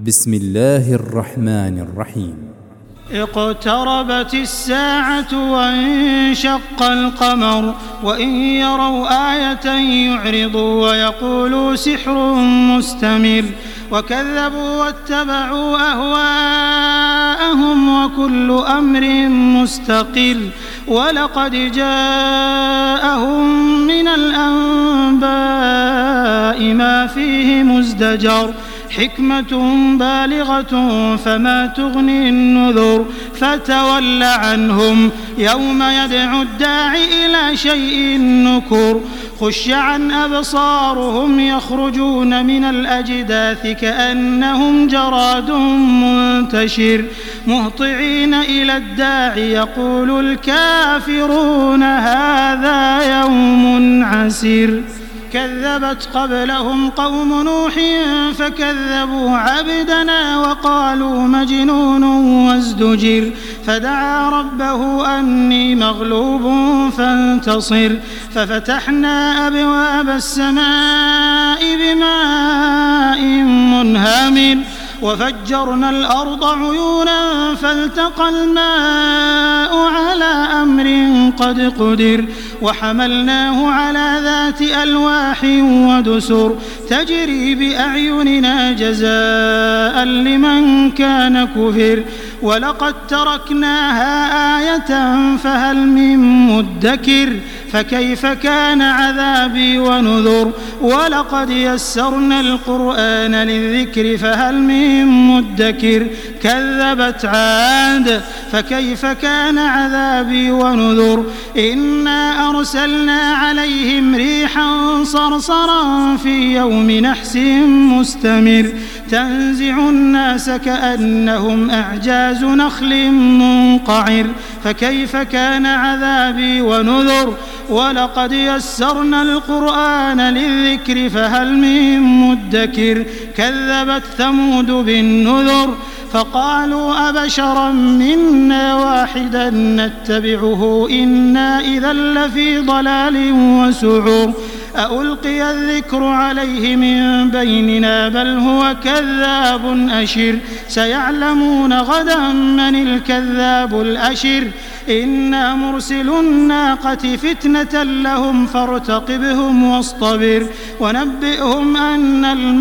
بسم الله الرحمن الرحيم. اقتربت الساعة وانشق القمر وإن يروا آية يعرضوا ويقولوا سحر مستمر وكذبوا واتبعوا أهواءهم وكل أمر مستقر ولقد جاءهم من الأنباء ما فيه مزدجر حكمة بالغة فما تغني النذر فتول عنهم يوم يدعو الداعي إلى شيء نكر خش عن أبصارهم يخرجون من الأجداث كأنهم جراد منتشر مهطعين إلى الداعي يقول الكافرون هذا يوم عسير كذبت قبلهم قوم نوح فكذبوا عبدنا وقالوا مجنون وازدجر فدعا ربه أني مغلوب فانتصر ففتحنا أبواب السماء بماء منهمر وفجرنا الأرض عيونا فالتقى الماء على أمر قد قدر وحملناه على ذات ألواح ودسر تجري بأعيننا جزاء لمن كان كفر ولقد تركناها آية فهل من مدكر فكيف كان عذابي ونذر ولقد يسرنا القرآن للذكر فهل من مدكر كذبت عاد فكيف كان عذابي ونذر إنا أرسلنا عليهم ريحا صرصرا في يوم نحس مستمر تنزع الناس كأنهم أعجاز نخل منقعر فكيف كان عذابي ونذر ولقد يسرنا القرآن للذكر فهل من مدكر كذبت ثمود بالنذر فقالوا أبشرا منا واحدا نتبعه إنا إذا لفي ضلال وسعور ألقي الذكر عليه من بيننا بل هو كذاب أشر سيعلمون غدا من الكذاب الأشر إنا مرسل الناقة فتنة لهم فارتقبهم واصطبر ونبئهم أن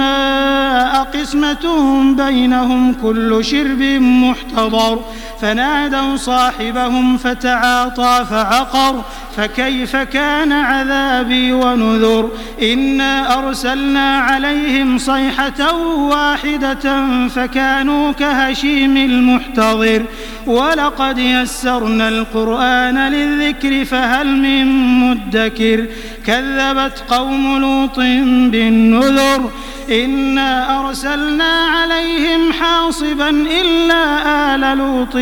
الماء قسمة بينهم كل شرب محتضر فنادوا صاحبهم فتعاطى فعقر فكيف كان عذابي ونذر إنا أرسلنا عليهم صيحة واحدة فكانوا كهشيم المحتضر ولقد يسرنا القرآن للذكر فهل من مدكر كذبت قوم لوط بالنذر إنا أرسلنا عليهم حاصبا إلا آل لوط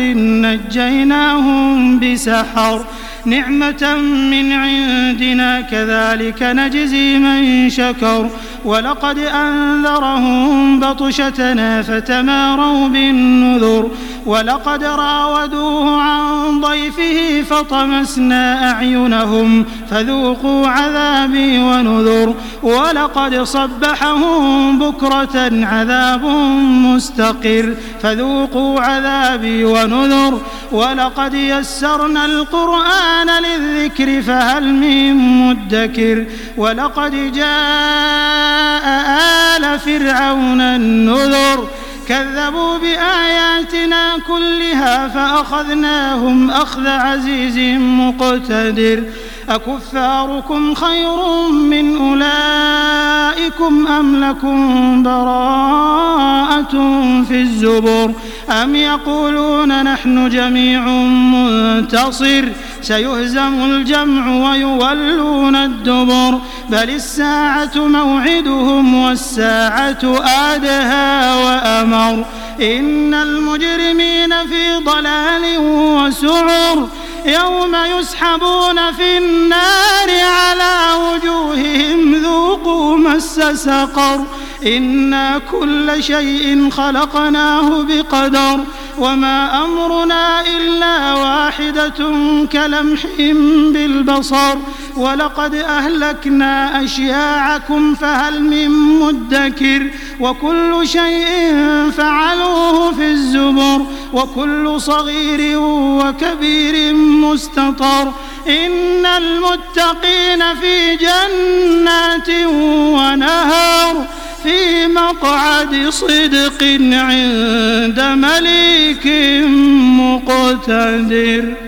نجيناهم بسحر نعمة من عندنا كذلك نجزي من شكر ولقد أنذرهم بطشتنا فتماروا بالنذر ولقد راودوه عن ضيفه فطمسنا أعينهم فذوقوا عذابي ونذر ولقد صبحهم بكرة عذاب مستقر فذوقوا عذابي ونذر ولقد يسرنا القرآن للذكر فهل من مدكر ولقد جاء آل فرعون النذر كذبوا بآياتنا كلها فأخذناهم أخذ عزيز مقتدر أكفاركم خير من أولئكم أم لكم براءة في الزبر أم يقولون نحن جميع منتصر سيهزم الجمع ويولون الدبر بل الساعة موعدهم والساعة أدهى وأمر إن المجرمين في ضلال وسعر يوم يسحبون في النار على وجوههم ذوقوا مس سقر إنا كل شيء خلقناه بقدر وما أمرنا إلا واحدة كلمح بالبصر ولقد أهلكنا أشياعكم فهل من مدكر وكل شيء فعل وكل صغير وكبير مستطر إن المتقين في جنات ونهر في مقعد صدق عند مليك مقتدر.